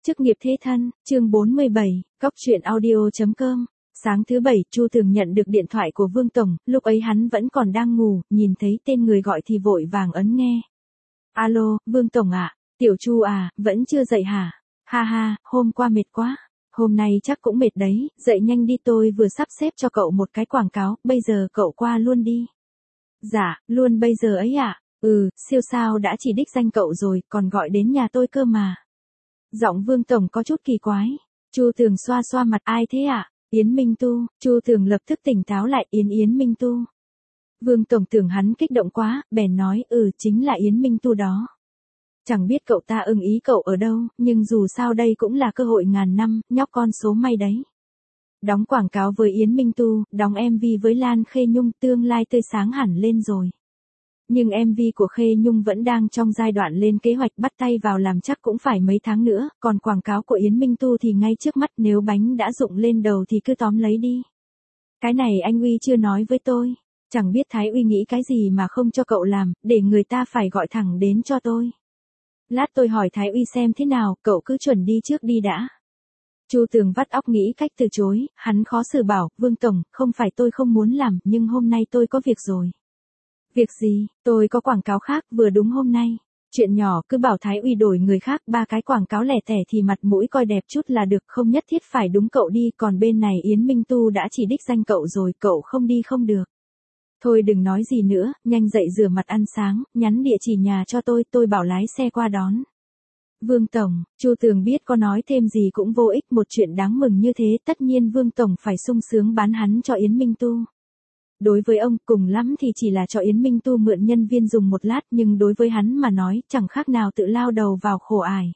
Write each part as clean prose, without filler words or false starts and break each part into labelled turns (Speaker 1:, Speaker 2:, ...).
Speaker 1: Chức nghiệp thế thân, chương 47, Cóc truyện audio.com. Sáng thứ Bảy, Chu Tường nhận được điện thoại của Vương Tổng, lúc ấy hắn vẫn còn đang ngủ, nhìn thấy tên người gọi thì vội vàng ấn nghe. Alo, Vương Tổng ạ, Tiểu Chu à, vẫn chưa dậy hả? Ha ha, hôm qua mệt quá. Hôm nay chắc cũng mệt đấy, dậy nhanh đi, tôi vừa sắp xếp cho cậu một cái quảng cáo, bây giờ cậu qua luôn đi. Dạ, luôn bây giờ ấy ạ. Siêu sao đã chỉ đích danh cậu rồi, còn gọi đến nhà tôi cơ mà. Giọng Vương Tổng có chút kỳ quái. Chu Tường xoa xoa mặt, ai thế ạ? Yến Minh Tu. Chu Tường lập tức tỉnh táo lại, Yến Minh Tu. Vương Tổng tưởng hắn kích động quá, bèn nói, chính là Yến Minh Tu đó. Chẳng biết cậu ta ưng ý cậu ở đâu, nhưng dù sao đây cũng là cơ hội ngàn năm, nhóc con số may đấy. Đóng quảng cáo với Yến Minh Tu, đóng MV với Lan Khê Nhung, tương lai tươi sáng hẳn lên rồi. Nhưng MV của Khê Nhung vẫn đang trong giai đoạn lên kế hoạch, bắt tay vào làm chắc cũng phải mấy tháng nữa, còn quảng cáo của Yến Minh Tu thì ngay trước mắt, nếu bánh đã rụng lên đầu thì cứ tóm lấy đi. Cái này anh Uy chưa nói với tôi, chẳng biết Thái Uy nghĩ cái gì mà không cho cậu làm, để người ta phải gọi thẳng đến cho tôi. Lát tôi hỏi Thái Uy xem thế nào, cậu cứ chuẩn đi trước đi đã. Chu Tường vắt óc nghĩ cách từ chối, hắn khó xử bảo, Vương Tổng, không phải tôi không muốn làm, nhưng hôm nay tôi có việc rồi. Việc gì? Tôi có quảng cáo khác, vừa đúng hôm nay. Chuyện nhỏ, cứ bảo Thái Uy đổi người khác, 3 cái quảng cáo lẻ tẻ thì mặt mũi coi đẹp chút là được, không nhất thiết phải đúng cậu đi, còn bên này Yến Minh Tu đã chỉ đích danh cậu rồi, cậu không đi không được. Thôi đừng nói gì nữa, nhanh dậy rửa mặt ăn sáng, nhắn địa chỉ nhà cho tôi bảo lái xe qua đón. Vương Tổng, Chu Tường biết có nói thêm gì cũng vô ích, một chuyện đáng mừng như thế, tất nhiên Vương Tổng phải sung sướng bán hắn cho Yến Minh Tu. Đối với ông, cùng lắm thì chỉ là cho Yến Minh Tu mượn nhân viên dùng một lát, nhưng đối với hắn mà nói, chẳng khác nào tự lao đầu vào khổ ải.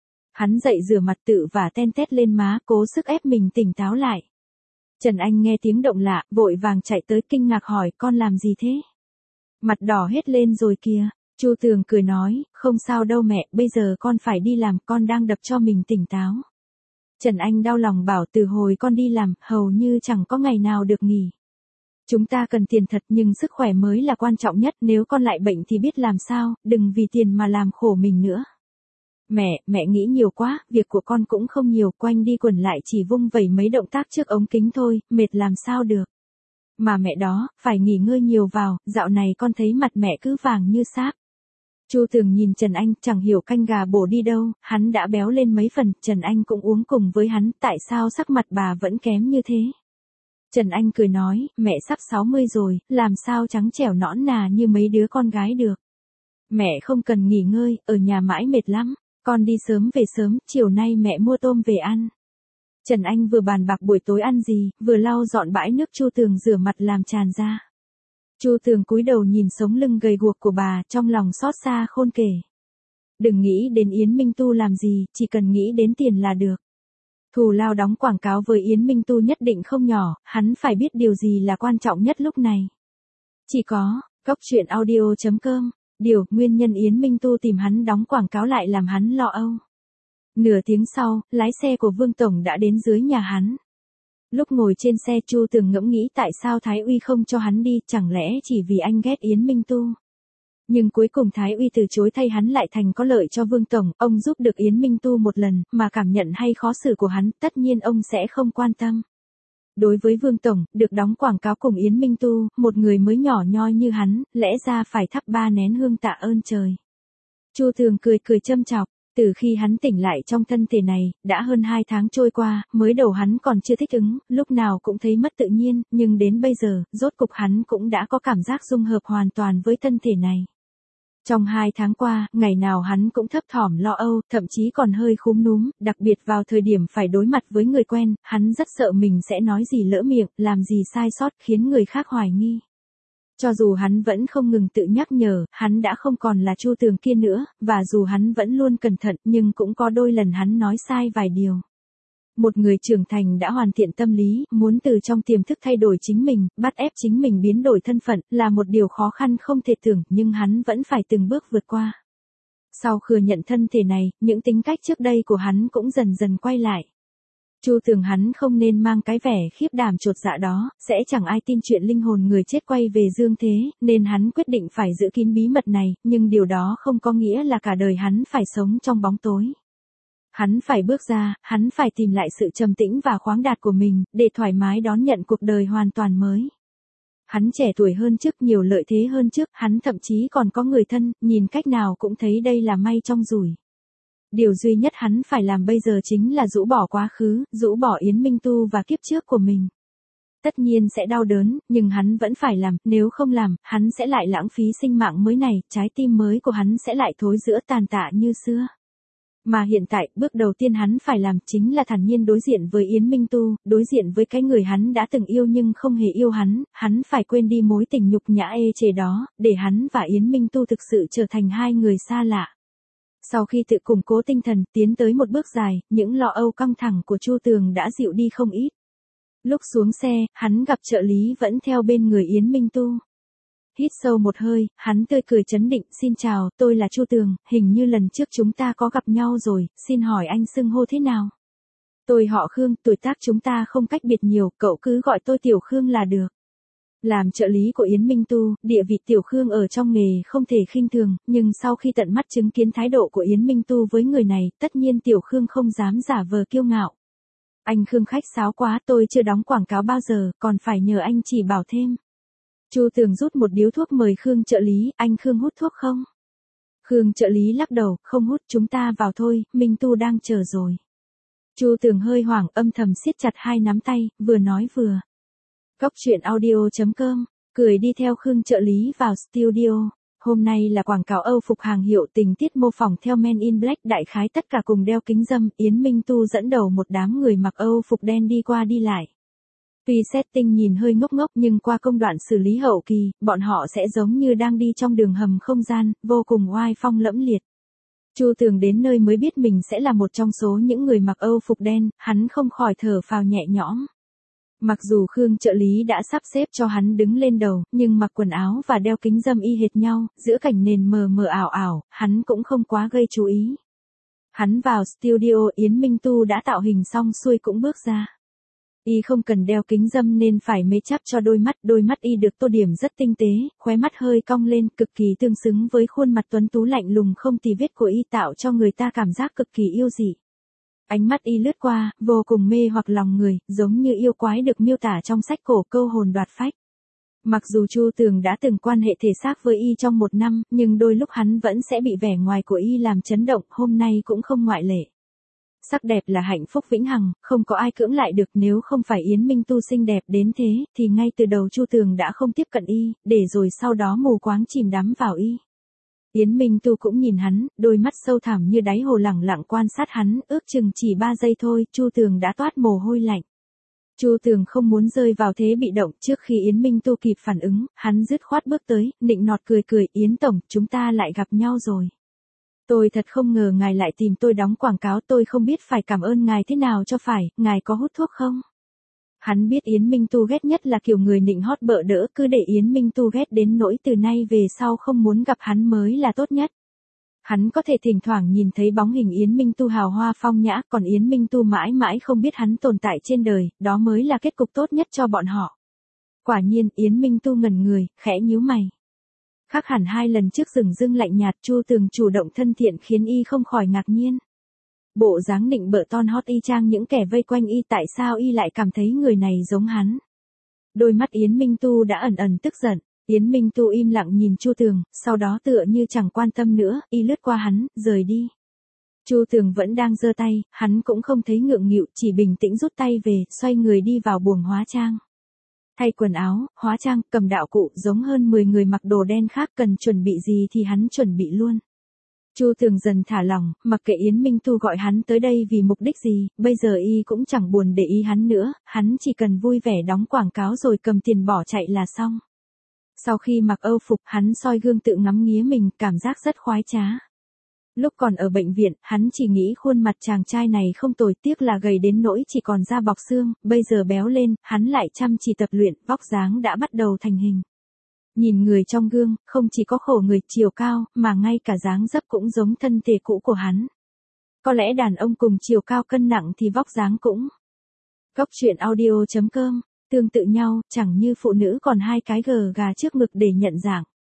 Speaker 1: Hắn dậy rửa mặt tự và ten tét lên má, cố sức ép mình tỉnh táo lại. Trần Anh nghe tiếng động lạ, vội vàng chạy tới kinh ngạc hỏi, con làm gì thế? Mặt đỏ hết lên rồi kìa. Chu Tường cười nói, không sao đâu mẹ, bây giờ con phải đi làm, con đang đập cho mình tỉnh táo. Trần Anh đau lòng bảo, từ hồi con đi làm, hầu như chẳng có ngày nào được nghỉ. Chúng ta cần tiền thật, nhưng sức khỏe mới là quan trọng nhất, nếu con lại bệnh thì biết làm sao, đừng vì tiền mà làm khổ mình nữa. Mẹ nghĩ nhiều quá, việc của con cũng không nhiều, quanh đi quẩn lại chỉ vung vẩy mấy động tác trước ống kính thôi, mệt làm sao được. Mà mẹ đó, phải nghỉ ngơi nhiều vào, dạo này con thấy mặt mẹ cứ vàng như sáp. Chu Tường nhìn Trần Anh, chẳng hiểu canh gà bổ đi đâu, hắn đã béo lên mấy phần, Trần Anh cũng uống cùng với hắn, tại sao sắc mặt bà vẫn kém như thế? Trần Anh cười nói, mẹ sắp 60 rồi, làm sao trắng trẻo nõn nà như mấy đứa con gái được. Mẹ không cần nghỉ ngơi, ở nhà mãi mệt lắm, con đi sớm về sớm, chiều nay mẹ mua tôm về ăn. Trần Anh vừa bàn bạc buổi tối ăn gì, vừa lau dọn bãi nước Chu Tường rửa mặt làm tràn ra. Chu Tường cúi đầu nhìn sống lưng gầy guộc của bà, trong lòng xót xa khôn kể. Đừng nghĩ đến Yến Minh Tu làm gì, chỉ cần nghĩ đến tiền là được. Thù lao đóng quảng cáo với Yến Minh Tu nhất định không nhỏ, hắn phải biết điều gì là quan trọng nhất lúc này. Chỉ có, Cóc truyện audio.com, nguyên nhân Yến Minh Tu tìm hắn đóng quảng cáo lại làm hắn lo âu. Nửa tiếng sau, lái xe của Vương Tổng đã đến dưới nhà hắn. Lúc ngồi trên xe Chu Tường ngẫm nghĩ tại sao Thái Uy không cho hắn đi, chẳng lẽ chỉ vì anh ghét Yến Minh Tu. Nhưng cuối cùng Thái Uy từ chối thay hắn lại thành có lợi cho Vương Tổng, ông giúp được Yến Minh Tu một lần, mà cảm nhận hay khó xử của hắn, tất nhiên ông sẽ không quan tâm. Đối với Vương Tổng, được đóng quảng cáo cùng Yến Minh Tu, một người mới nhỏ nhoi như hắn, lẽ ra phải thắp 3 nén hương tạ ơn trời. Chu Tường cười châm chọc, từ khi hắn tỉnh lại trong thân thể này, đã hơn 2 tháng trôi qua, mới đầu hắn còn chưa thích ứng, lúc nào cũng thấy mất tự nhiên, nhưng đến bây giờ, rốt cục hắn cũng đã có cảm giác dung hợp hoàn toàn với thân thể này. Trong 2 tháng qua, ngày nào hắn cũng thấp thỏm lo âu, thậm chí còn hơi khúm núm, đặc biệt vào thời điểm phải đối mặt với người quen, hắn rất sợ mình sẽ nói gì lỡ miệng, làm gì sai sót khiến người khác hoài nghi. Cho dù hắn vẫn không ngừng tự nhắc nhở, hắn đã không còn là Chu Tường kia nữa, và dù hắn vẫn luôn cẩn thận, nhưng cũng có đôi lần hắn nói sai vài điều. Một người trưởng thành đã hoàn thiện tâm lý, muốn từ trong tiềm thức thay đổi chính mình, bắt ép chính mình biến đổi thân phận, là một điều khó khăn không thể tưởng, nhưng hắn vẫn phải từng bước vượt qua. Sau thừa nhận thân thể này, những tính cách trước đây của hắn cũng dần dần quay lại. Chu Tường hắn không nên mang cái vẻ khiếp đảm chột dạ đó, sẽ chẳng ai tin chuyện linh hồn người chết quay về dương thế, nên hắn quyết định phải giữ kín bí mật này, nhưng điều đó không có nghĩa là cả đời hắn phải sống trong bóng tối. Hắn phải bước ra, hắn phải tìm lại sự trầm tĩnh và khoáng đạt của mình, để thoải mái đón nhận cuộc đời hoàn toàn mới. Hắn trẻ tuổi hơn trước, nhiều lợi thế hơn trước, hắn thậm chí còn có người thân, nhìn cách nào cũng thấy đây là may trong rủi. Điều duy nhất hắn phải làm bây giờ chính là rũ bỏ quá khứ, rũ bỏ Yến Minh Tu và kiếp trước của mình. Tất nhiên sẽ đau đớn, nhưng hắn vẫn phải làm, nếu không làm, hắn sẽ lại lãng phí sinh mạng mới này, trái tim mới của hắn sẽ lại thối rữa tàn tạ như xưa. Mà hiện tại, bước đầu tiên hắn phải làm chính là thản nhiên đối diện với Yến Minh Tu, đối diện với cái người hắn đã từng yêu nhưng không hề yêu hắn phải quên đi mối tình nhục nhã ê chề đó, để hắn và Yến Minh Tu thực sự trở thành hai người xa lạ. Sau khi tự củng cố tinh thần, tiến tới một bước dài, những lo âu căng thẳng của Chu Tường đã dịu đi không ít. Lúc xuống xe, hắn gặp trợ lý vẫn theo bên người Yến Minh Tu. Hít sâu một hơi, hắn tươi cười trấn định, xin chào, tôi là Chu Tường, hình như lần trước chúng ta có gặp nhau rồi, xin hỏi anh xưng hô thế nào? Tôi họ Khương, tuổi tác chúng ta không cách biệt nhiều, cậu cứ gọi tôi Tiểu Khương là được. Làm trợ lý của Yến Minh Tu, địa vị Tiểu Khương ở trong nghề không thể khinh thường, nhưng sau khi tận mắt chứng kiến thái độ của Yến Minh Tu với người này, tất nhiên Tiểu Khương không dám giả vờ kiêu ngạo. Anh Khương khách sáo quá, tôi chưa đóng quảng cáo bao giờ, còn phải nhờ anh chỉ bảo thêm. Chu Tường rút một điếu thuốc mời Khương trợ lý, anh Khương hút thuốc không? Khương trợ lý lắc đầu, không hút, chúng ta vào thôi, Minh Tu đang chờ rồi. Chu Tường hơi hoảng, âm thầm siết chặt hai nắm tay, vừa nói vừa. Cóc truyện audio.com, cười đi theo Khương trợ lý vào studio. Hôm nay là quảng cáo Âu phục hàng hiệu, tình tiết mô phỏng theo Men in Black, đại khái tất cả cùng đeo kính râm, Yến Minh Tu dẫn đầu một đám người mặc Âu phục đen đi qua đi lại. Tuy setting nhìn hơi ngốc ngốc nhưng qua công đoạn xử lý hậu kỳ, bọn họ sẽ giống như đang đi trong đường hầm không gian, vô cùng oai phong lẫm liệt. Chu Tường đến nơi mới biết mình sẽ là một trong số những người mặc Âu phục đen, hắn không khỏi thở phào nhẹ nhõm. Mặc dù Khương trợ lý đã sắp xếp cho hắn đứng lên đầu, nhưng mặc quần áo và đeo kính râm y hệt nhau, giữa cảnh nền mờ mờ ảo ảo, hắn cũng không quá gây chú ý. Hắn vào studio, Yến Minh Tu đã tạo hình xong xuôi cũng bước ra. Y không cần đeo kính râm nên phải make up cho đôi mắt y được tô điểm rất tinh tế, khóe mắt hơi cong lên, cực kỳ tương xứng với khuôn mặt tuấn tú lạnh lùng không tì vết của y, tạo cho người ta cảm giác cực kỳ yêu dị. Ánh mắt y lướt qua, vô cùng mê hoặc lòng người, giống như yêu quái được miêu tả trong sách cổ Câu hồn đoạt phách. Mặc dù Chu Tường đã từng quan hệ thể xác với y trong 1 năm, nhưng đôi lúc hắn vẫn sẽ bị vẻ ngoài của y làm chấn động, hôm nay cũng không ngoại lệ. Sắc đẹp là hạnh phúc vĩnh hằng, không có ai cưỡng lại được, nếu không phải Yến Minh Tu xinh đẹp đến thế, thì ngay từ đầu Chu Tường đã không tiếp cận y, để rồi sau đó mù quáng chìm đắm vào y. Yến Minh Tu cũng nhìn hắn, đôi mắt sâu thẳm như đáy hồ lẳng lặng quan sát hắn, ước chừng chỉ 3 giây thôi, Chu Tường đã toát mồ hôi lạnh. Chu Tường không muốn rơi vào thế bị động, trước khi Yến Minh Tu kịp phản ứng, hắn dứt khoát bước tới, nịnh nọt cười cười, Yến Tổng, chúng ta lại gặp nhau rồi. Tôi thật không ngờ ngài lại tìm tôi đóng quảng cáo, tôi không biết phải cảm ơn ngài thế nào cho phải, ngài có hút thuốc không? Hắn biết Yến Minh Tu ghét nhất là kiểu người nịnh hót bợ đỡ, cứ để Yến Minh Tu ghét đến nỗi từ nay về sau không muốn gặp hắn mới là tốt nhất. Hắn có thể thỉnh thoảng nhìn thấy bóng hình Yến Minh Tu hào hoa phong nhã, còn Yến Minh Tu mãi mãi không biết hắn tồn tại trên đời, đó mới là kết cục tốt nhất cho bọn họ. Quả nhiên, Yến Minh Tu ngẩn người, khẽ nhíu mày. Khác hẳn 2 lần trước dửng dưng lạnh nhạt, Chu Tường chủ động thân thiện khiến y không khỏi ngạc nhiên. Bộ dáng nịnh bợ ton hót y chang những kẻ vây quanh y, tại sao y lại cảm thấy người này giống hắn? Đôi mắt Yến Minh Tu đã ẩn ẩn tức giận, Yến Minh Tu im lặng nhìn Chu Tường, sau đó tựa như chẳng quan tâm nữa, y lướt qua hắn, rời đi. Chu Tường vẫn đang giơ tay, hắn cũng không thấy ngượng nghịu, chỉ bình tĩnh rút tay về, xoay người đi vào buồng hóa trang. Thay quần áo, hóa trang, cầm đạo cụ, giống hơn 10 người mặc đồ đen khác, cần chuẩn bị gì thì hắn chuẩn bị luôn. Chu Tường dần thả lỏng, mặc kệ Yến Minh Tu gọi hắn tới đây vì mục đích gì, bây giờ y cũng chẳng buồn để ý hắn nữa, hắn chỉ cần vui vẻ đóng quảng cáo rồi cầm tiền bỏ chạy là xong. Sau khi mặc Âu phục, hắn soi gương tự ngắm nghía mình, cảm giác rất khoái trá. Lúc còn ở bệnh viện, hắn chỉ nghĩ khuôn mặt chàng trai này không tồi, tiếc là gầy đến nỗi chỉ còn da bọc xương, bây giờ béo lên, hắn lại chăm chỉ tập luyện, vóc dáng đã bắt đầu thành hình. Nhìn người trong gương, không chỉ có khổ người, chiều cao, mà ngay cả dáng dấp cũng giống thân thể cũ của hắn. Có lẽ đàn ông cùng chiều cao cân nặng thì vóc dáng cũng. Cóc truyện audio.com, tương tự nhau, chẳng như phụ nữ còn 2 cái gờ gà trước ngực để nhận dạng.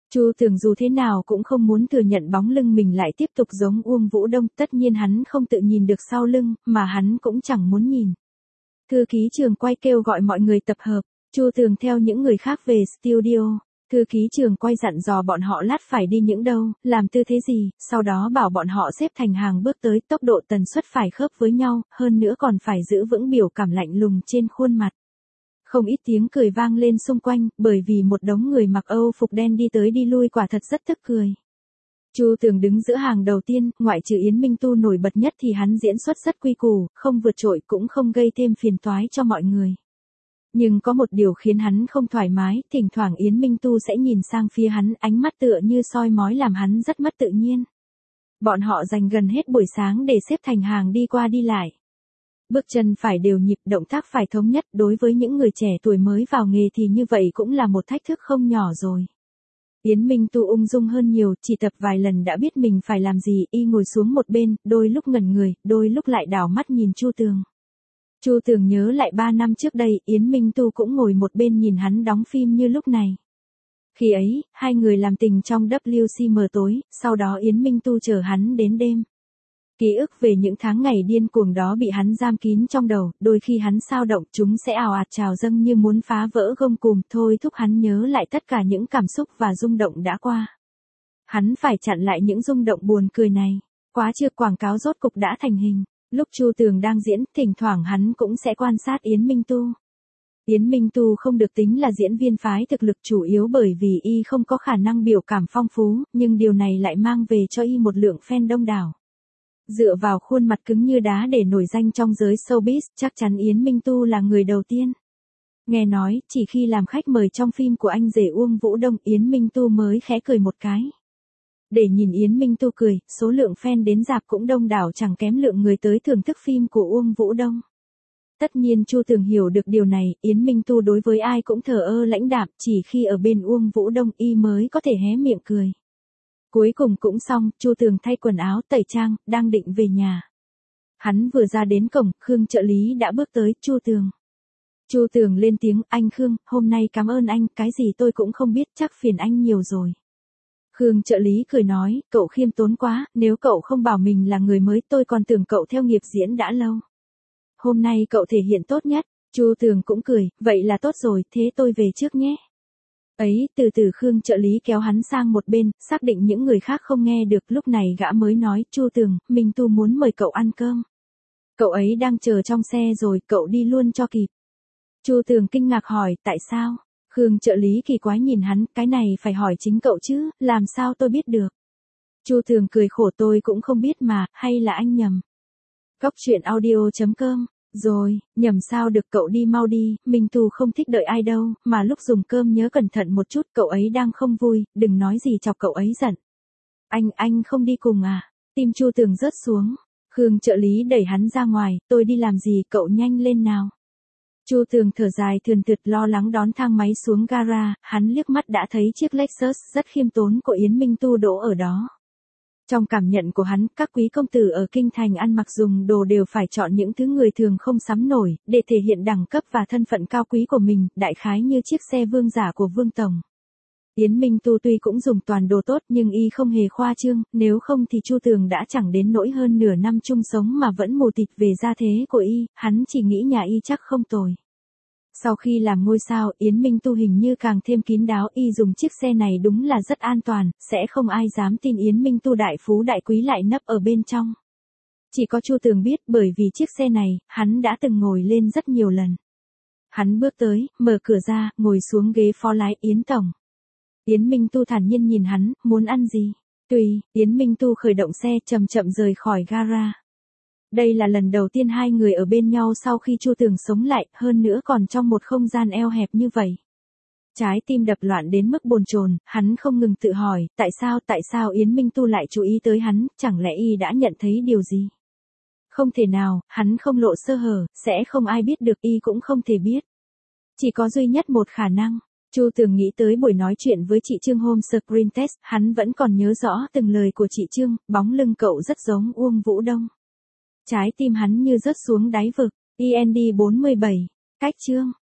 Speaker 1: Chu Tường dù thế nào cũng không muốn thừa nhận bóng lưng mình lại tiếp tục giống Uông Vũ Đông, tất nhiên hắn không tự nhìn được sau lưng, mà hắn cũng chẳng muốn nhìn. Thư ký trường quay kêu gọi mọi người tập hợp, Chu Tường theo những người khác về studio. Thư ký trường quay dặn dò bọn họ lát phải đi những đâu, làm tư thế gì, sau đó bảo bọn họ xếp thành hàng bước tới, tốc độ tần suất phải khớp với nhau, hơn nữa còn phải giữ vững biểu cảm lạnh lùng trên khuôn mặt. Không ít tiếng cười vang lên xung quanh, bởi vì một đống người mặc Âu phục đen đi tới đi lui quả thật rất tức cười. Chu Tường đứng giữa hàng đầu tiên, ngoại trừ Yến Minh Tu nổi bật nhất thì hắn diễn xuất rất quy củ, không vượt trội cũng không gây thêm phiền toái cho mọi người. Nhưng có một điều khiến hắn không thoải mái, thỉnh thoảng Yến Minh Tu sẽ nhìn sang phía hắn, ánh mắt tựa như soi mói làm hắn rất mất tự nhiên. Bọn họ dành gần hết buổi sáng để xếp thành hàng đi qua đi lại. Bước chân phải đều nhịp, động tác phải thống nhất, đối với những người trẻ tuổi mới vào nghề thì như vậy cũng là một thách thức không nhỏ rồi. Yến Minh Tu ung dung hơn nhiều, chỉ tập vài lần đã biết mình phải làm gì, y ngồi xuống một bên, đôi lúc ngẩn người, đôi lúc lại đảo mắt nhìn Chu Tường. Chu Tường nhớ lại 3 năm trước đây, Yến Minh Tu cũng ngồi một bên nhìn hắn đóng phim như lúc này. Khi ấy, hai người làm tình trong WCM tối, sau đó Yến Minh Tu chở hắn đến đêm. Ký ức về những tháng ngày điên cuồng đó bị hắn giam kín trong đầu, đôi khi hắn xao động chúng sẽ ào ạt trào dâng như muốn phá vỡ gông cùm, thôi thúc hắn nhớ lại tất cả những cảm xúc và rung động đã qua. Hắn phải chặn lại những rung động buồn cười này. Quá trưa quảng cáo rốt cục đã thành hình. Lúc Chu Tường đang diễn, thỉnh thoảng hắn cũng sẽ quan sát Yến Minh Tu. Yến Minh Tu không được tính là diễn viên phái thực lực chủ yếu bởi vì y không có khả năng biểu cảm phong phú, nhưng điều này lại mang về cho y một lượng fan đông đảo. Dựa vào khuôn mặt cứng như đá để nổi danh trong giới showbiz, chắc chắn Yến Minh Tu là người đầu tiên. Nghe nói, chỉ khi làm khách mời trong phim của anh rể Uông Vũ Đông, Yến Minh Tu mới khẽ cười một cái. Để nhìn Yến Minh Tu cười, số lượng fan đến rạp cũng đông đảo chẳng kém lượng người tới thưởng thức phim của Uông Vũ Đông. Tất nhiên Chu Tường hiểu được điều này, Yến Minh Tu đối với ai cũng thờ ơ lãnh đạm, chỉ khi ở bên Uông Vũ Đông y mới có thể hé miệng cười. Cuối cùng cũng xong, Chu Tường thay quần áo, tẩy trang, đang định về nhà. Hắn vừa ra đến cổng, Khương trợ lý đã bước tới, Chu Tường. Chu Tường lên tiếng, anh Khương, hôm nay cảm ơn anh, cái gì tôi cũng không biết, chắc phiền anh nhiều rồi. Khương trợ lý cười nói, cậu khiêm tốn quá, nếu cậu không bảo mình là người mới tôi còn tưởng cậu theo nghiệp diễn đã lâu. Hôm nay cậu thể hiện tốt nhất, Chu Tường cũng cười, vậy là tốt rồi, thế tôi về trước nhé. Ấy, từ từ Khương trợ lý kéo hắn sang một bên, xác định những người khác không nghe được, lúc này gã mới nói, Chu Tường, Minh Tu muốn mời cậu ăn cơm. Cậu ấy đang chờ trong xe rồi, cậu đi luôn cho kịp. Chu Tường kinh ngạc hỏi, tại sao? Khương trợ lý kỳ quái nhìn hắn, cái này phải hỏi chính cậu chứ, làm sao tôi biết được? Chu Tường cười khổ, tôi cũng không biết mà, hay là anh nhầm? Góc truyện audio.com. Rồi, nhầm sao được, cậu đi mau đi, Minh Tu không thích đợi ai đâu, mà lúc dùng cơm nhớ cẩn thận một chút, cậu ấy đang không vui, đừng nói gì chọc cậu ấy giận. Anh không đi cùng à? Tim Chu Tường rớt xuống. Khương trợ lý đẩy hắn ra ngoài, tôi đi làm gì, cậu nhanh lên nào. Chu Tường thở dài thườn thượt lo lắng đón thang máy xuống gara, hắn liếc mắt đã thấy chiếc Lexus rất khiêm tốn của Yến Minh Tu đỗ ở đó. Trong cảm nhận của hắn, các quý công tử ở kinh thành ăn mặc dùng đồ đều phải chọn những thứ người thường không sắm nổi, để thể hiện đẳng cấp và thân phận cao quý của mình, đại khái như chiếc xe vương giả của Vương Tổng. Yến Minh Tu tuy cũng dùng toàn đồ tốt nhưng y không hề khoa trương, nếu không thì Chu Tường đã chẳng đến nỗi hơn nửa năm chung sống mà vẫn mù tịt về gia thế của y, hắn chỉ nghĩ nhà y chắc không tồi. Sau khi làm ngôi sao, Yến Minh Tu hình như càng thêm kín đáo, y dùng chiếc xe này đúng là rất an toàn, sẽ không ai dám tin Yến Minh Tu đại phú đại quý lại nấp ở bên trong. Chỉ có Chu Tường biết, bởi vì chiếc xe này, hắn đã từng ngồi lên rất nhiều lần. Hắn bước tới, mở cửa ra, ngồi xuống ghế phó lái, Yến Tổng. Yến Minh Tu thản nhiên nhìn hắn, muốn ăn gì? Tùy, Yến Minh Tu khởi động xe chậm chậm rời khỏi gara. Đây là lần đầu tiên hai người ở bên nhau sau khi Chu Tường sống lại, hơn nữa còn trong một không gian eo hẹp như vậy. Trái tim đập loạn đến mức bồn chồn, hắn không ngừng tự hỏi, tại sao Yến Minh Tu lại chú ý tới hắn, chẳng lẽ y đã nhận thấy điều gì? Không thể nào, hắn không lộ sơ hở, sẽ không ai biết được, y cũng không thể biết. Chỉ có duy nhất một khả năng. Chu Tường nghĩ tới buổi nói chuyện với chị Trương hôm screen test, hắn vẫn còn nhớ rõ từng lời của chị Trương, bóng lưng cậu rất giống Uông Vũ Đông. Trái tim hắn như rớt xuống đáy vực. END 47. Cách chương.